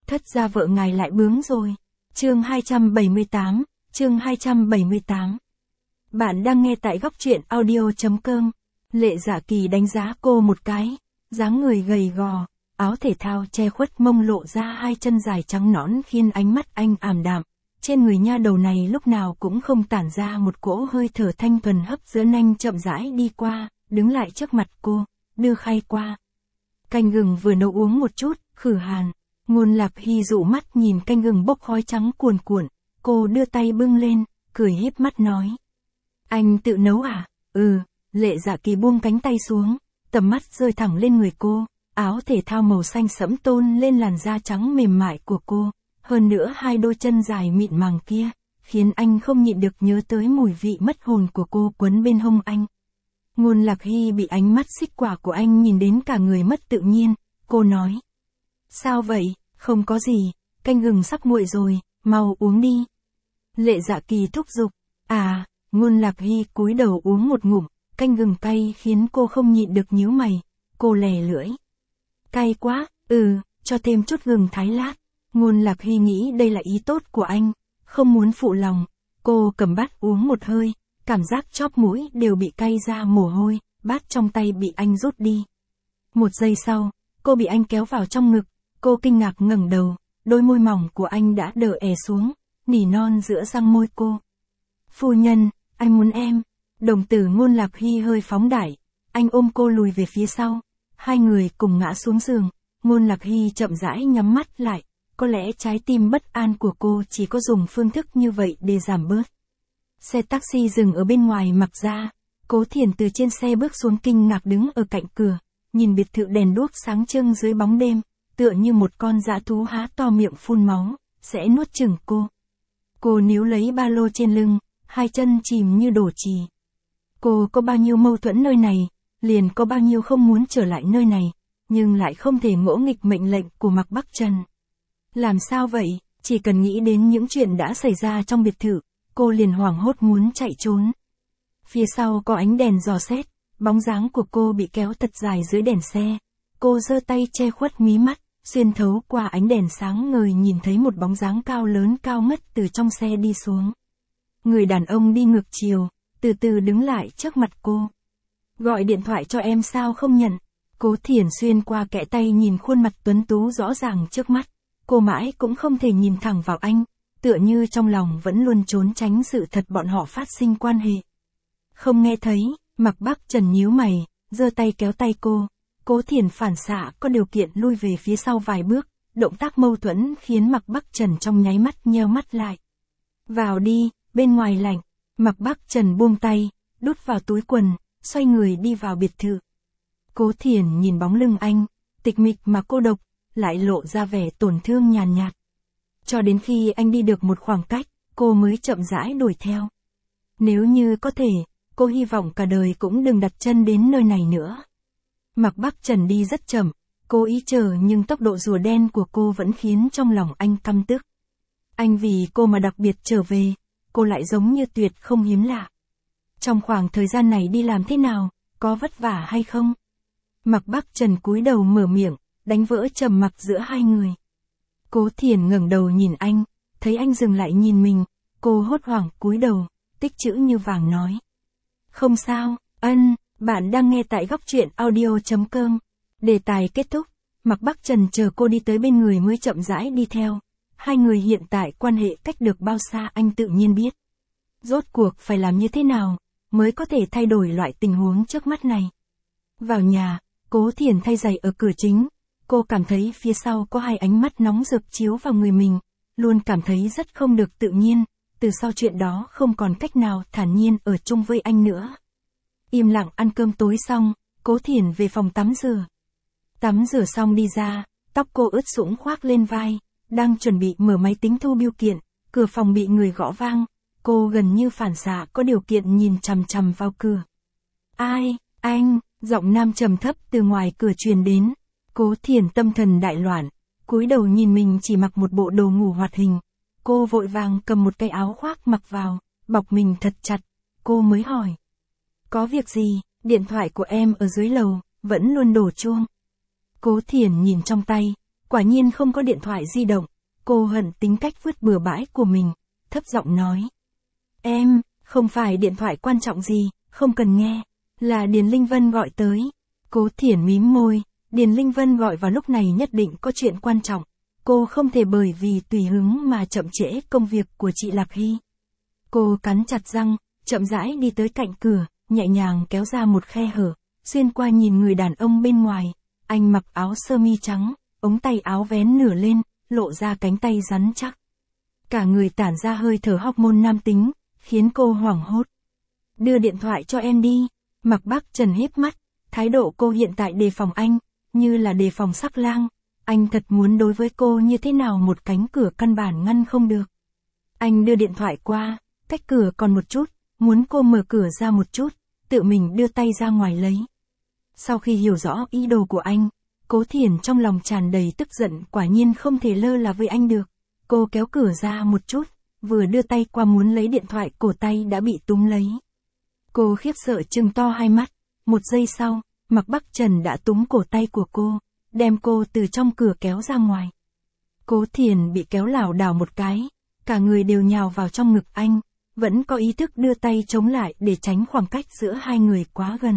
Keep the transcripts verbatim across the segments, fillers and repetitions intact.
thất gia vợ ngài lại bướng rồi. Chương hai trăm bảy mươi tám, chương hai trăm bảy mươi tám. Bạn đang nghe tại góc truyện audio.com. Lệ Dạ Kỳ đánh giá cô một cái, dáng người gầy gò, áo thể thao che khuất mông lộ ra hai chân dài trắng nõn khiến ánh mắt anh ảm đạm. Trên người nha đầu này lúc nào cũng không tản ra một cỗ hơi thở thanh thuần hấp dẫn. Anh chậm rãi đi qua, đứng lại trước mặt cô, đưa khay qua. Canh gừng vừa nấu uống một chút, khử hàn. Ngôn Lạc Hy dụ mắt nhìn canh gừng bốc khói trắng cuồn cuộn, cô đưa tay bưng lên, cười híp mắt nói. Anh tự nấu à? Ừ, Lệ Dạ Kỳ buông cánh tay xuống, tầm mắt rơi thẳng lên người cô, áo thể thao màu xanh sẫm tôn lên làn da trắng mềm mại của cô, hơn nữa hai đôi chân dài mịn màng kia, khiến anh không nhịn được nhớ tới mùi vị mất hồn của cô quấn bên hông anh. Ngôn Lạc Hy bị ánh mắt xích quả của anh nhìn đến cả người mất tự nhiên, cô nói. Sao vậy, không có gì, canh gừng sắp nguội rồi, mau uống đi. Lệ Dạ Kỳ thúc giục. À, Ngôn Lạc Hy cúi đầu uống một ngụm, canh gừng cay khiến cô không nhịn được nhíu mày, cô lè lưỡi. Cay quá, ừ, cho thêm chút gừng thái lát. Ngôn Lạc Hy nghĩ đây là ý tốt của anh, không muốn phụ lòng, cô cầm bát uống một hơi, cảm giác chóp mũi đều bị cay ra mồ hôi, bát trong tay bị anh rút đi. Một giây sau, cô bị anh kéo vào trong ngực, cô kinh ngạc ngẩng đầu, đôi môi mỏng của anh đã đờ è xuống, nỉ non giữa răng môi cô. Phu nhân, anh muốn em. Đồng tử Ngôn Lạc Hy hơi phóng đại, anh ôm cô lùi về phía sau, hai người cùng ngã xuống giường, Ngôn Lạc Hy chậm rãi nhắm mắt lại, có lẽ trái tim bất an của cô chỉ có dùng phương thức như vậy để giảm bớt. Xe taxi dừng ở bên ngoài Mặc Gia, Cố Thiền từ trên xe bước xuống kinh ngạc đứng ở cạnh cửa, nhìn biệt thự đèn đuốc sáng trưng dưới bóng đêm, tựa như một con dã thú há to miệng phun máu, sẽ nuốt chửng cô. Cô níu lấy ba lô trên lưng, hai chân chìm như đổ chì. Cô có bao nhiêu mâu thuẫn nơi này, liền có bao nhiêu không muốn trở lại nơi này, nhưng lại không thể ngỗ nghịch mệnh lệnh của Mạc Bắc Trần. Làm sao vậy, chỉ cần nghĩ đến những chuyện đã xảy ra trong biệt thự, cô liền hoảng hốt muốn chạy trốn. Phía sau có ánh đèn dò xét, bóng dáng của cô bị kéo thật dài dưới đèn xe. Cô giơ tay che khuất mí mắt, xuyên thấu qua ánh đèn sáng ngời nhìn thấy một bóng dáng cao lớn cao ngất từ trong xe đi xuống. Người đàn ông đi ngược chiều, từ từ đứng lại trước mặt cô. Gọi điện thoại cho em sao không nhận? Cố Thiển xuyên qua kẽ tay nhìn khuôn mặt tuấn tú rõ ràng trước mắt. Cô mãi cũng không thể nhìn thẳng vào anh, tựa như trong lòng vẫn luôn trốn tránh sự thật bọn họ phát sinh quan hệ. Không nghe thấy, Mạc Bắc Trần nhíu mày, giơ tay kéo tay cô. Cố Thiển phản xạ có điều kiện lui về phía sau vài bước, động tác mâu thuẫn khiến Mạc Bắc Trần trong nháy mắt nheo mắt lại. Vào đi, bên ngoài lạnh. Mạc Bắc Trần buông tay, đút vào túi quần, xoay người đi vào biệt thự. Cố Thiển nhìn bóng lưng anh, tịch mịch mà cô độc, lại lộ ra vẻ tổn thương nhàn nhạt. Cho đến khi anh đi được một khoảng cách, cô mới chậm rãi đuổi theo. Nếu như có thể, cô hy vọng cả đời cũng đừng đặt chân đến nơi này nữa. Mạc Bắc Trần đi rất chậm, cố ý chờ nhưng tốc độ rùa đen của cô vẫn khiến trong lòng anh căm tức. Anh vì cô mà đặc biệt trở về, cô lại giống như tuyệt không hiếm lạ. Trong khoảng thời gian này đi làm thế nào, có vất vả hay không? Mạc Bắc Trần cúi đầu mở miệng, đánh vỡ trầm mặc giữa hai người. Cố Thiển ngẩng đầu nhìn anh, thấy anh dừng lại nhìn mình, cô hốt hoảng cúi đầu, tích chữ như vàng nói. Không sao, ân, bạn đang nghe tại góc truyện audio.com. Đề tài kết thúc, Mạc Bắc Trần chờ cô đi tới bên người mới chậm rãi đi theo. Hai người hiện tại quan hệ cách được bao xa anh tự nhiên biết. Rốt cuộc phải làm như thế nào, mới có thể thay đổi loại tình huống trước mắt này. Vào nhà, Cố Thiển thay giày ở cửa chính. Cô cảm thấy phía sau có hai ánh mắt nóng rực chiếu vào người mình, luôn cảm thấy rất không được tự nhiên, từ sau chuyện đó không còn cách nào thản nhiên ở chung với anh nữa. Im lặng ăn cơm tối xong, Cố Thiển về phòng tắm rửa. Tắm rửa xong đi ra, tóc cô ướt sũng khoác lên vai, đang chuẩn bị mở máy tính thu bill kiện, cửa phòng bị người gõ vang, cô gần như phản xạ có điều kiện nhìn chằm chằm vào cửa. Ai, anh, giọng nam trầm thấp từ ngoài cửa truyền đến. Cố Thiển tâm thần đại loạn, cúi đầu nhìn mình chỉ mặc một bộ đồ ngủ hoạt hình. Cô vội vàng cầm một cái áo khoác mặc vào, bọc mình thật chặt. Cô mới hỏi. Có việc gì, điện thoại của em ở dưới lầu, vẫn luôn đổ chuông. Cố Thiển nhìn trong tay, Quả nhiên không có điện thoại di động, cô hận tính cách vứt bừa bãi của mình, thấp giọng nói. Em, không phải điện thoại quan trọng gì, không cần nghe, là Điền Linh Vân gọi tới. Cố Thiển mím môi, Điền Linh Vân gọi vào lúc này nhất định có chuyện quan trọng, cô không thể bởi vì tùy hứng mà chậm trễ công việc của chị Lạc Hy. Cô cắn chặt răng, chậm rãi đi tới cạnh cửa, nhẹ nhàng kéo ra một khe hở, xuyên qua nhìn người đàn ông bên ngoài. Anh mặc áo sơ mi trắng, ống tay áo vén nửa lên, lộ ra cánh tay rắn chắc. Cả người tản ra hơi thở hormone nam tính, khiến cô hoảng hốt. Đưa điện thoại cho em đi. Mạc Bắc Trần híp mắt, thái độ cô hiện tại đề phòng anh, như là đề phòng sắc lang. Anh thật muốn đối với cô như thế nào một cánh cửa căn bản ngăn không được. Anh đưa điện thoại qua, cách cửa còn một chút, muốn cô mở cửa ra một chút, tự mình đưa tay ra ngoài lấy. Sau khi hiểu rõ ý đồ của anh, Cố Thiển trong lòng tràn đầy tức giận, quả nhiên không thể lơ là với anh được. Cô kéo cửa ra một chút, vừa đưa tay qua muốn lấy điện thoại, cổ tay đã bị túm lấy. Cô khiếp sợ trừng to hai mắt, một giây sau, Mạc Bắc Trần đã túm cổ tay của cô, đem cô từ trong cửa kéo ra ngoài. Cố Thiển bị kéo lảo đảo một cái, cả người đều nhào vào trong ngực anh, vẫn có ý thức đưa tay chống lại để tránh khoảng cách giữa hai người quá gần.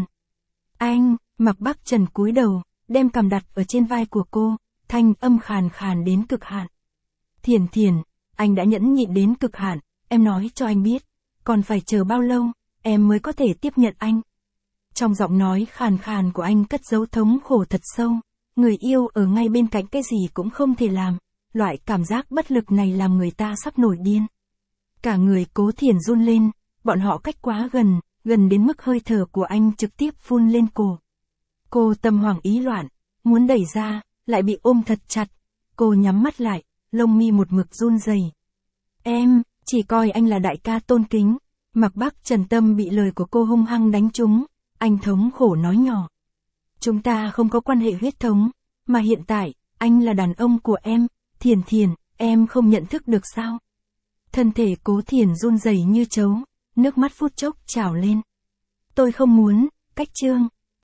Anh, Mạc Bắc Trần cúi đầu, đem cằm đặt ở trên vai của cô, thanh âm khàn khàn đến cực hạn. Thiển Thiển, anh đã nhẫn nhịn đến cực hạn, em nói cho anh biết, còn phải chờ bao lâu, em mới có thể tiếp nhận anh. Trong giọng nói khàn khàn của anh cất giấu thống khổ thật sâu, người yêu ở ngay bên cạnh cái gì cũng không thể làm, loại cảm giác bất lực này làm người ta sắp nổi điên. Cả người Cố Thiển run lên, bọn họ cách quá gần, gần đến mức hơi thở của anh trực tiếp phun lên cổ. Cô tâm hoảng ý loạn, muốn đẩy ra, lại bị ôm thật chặt. Cô nhắm mắt lại, lông mi một mực run rẩy. Em, chỉ coi anh là đại ca tôn kính. Mạc Bắc Trần tâm bị lời của cô hung hăng đánh trúng, anh thống khổ nói nhỏ. Chúng ta không có quan hệ huyết thống, mà hiện tại, anh là đàn ông của em, Thiển Thiển, em không nhận thức được sao? Thân thể Cố Thiển run rẩy như trấu, nước mắt phút chốc trào lên. Tôi không muốn, cách Trương.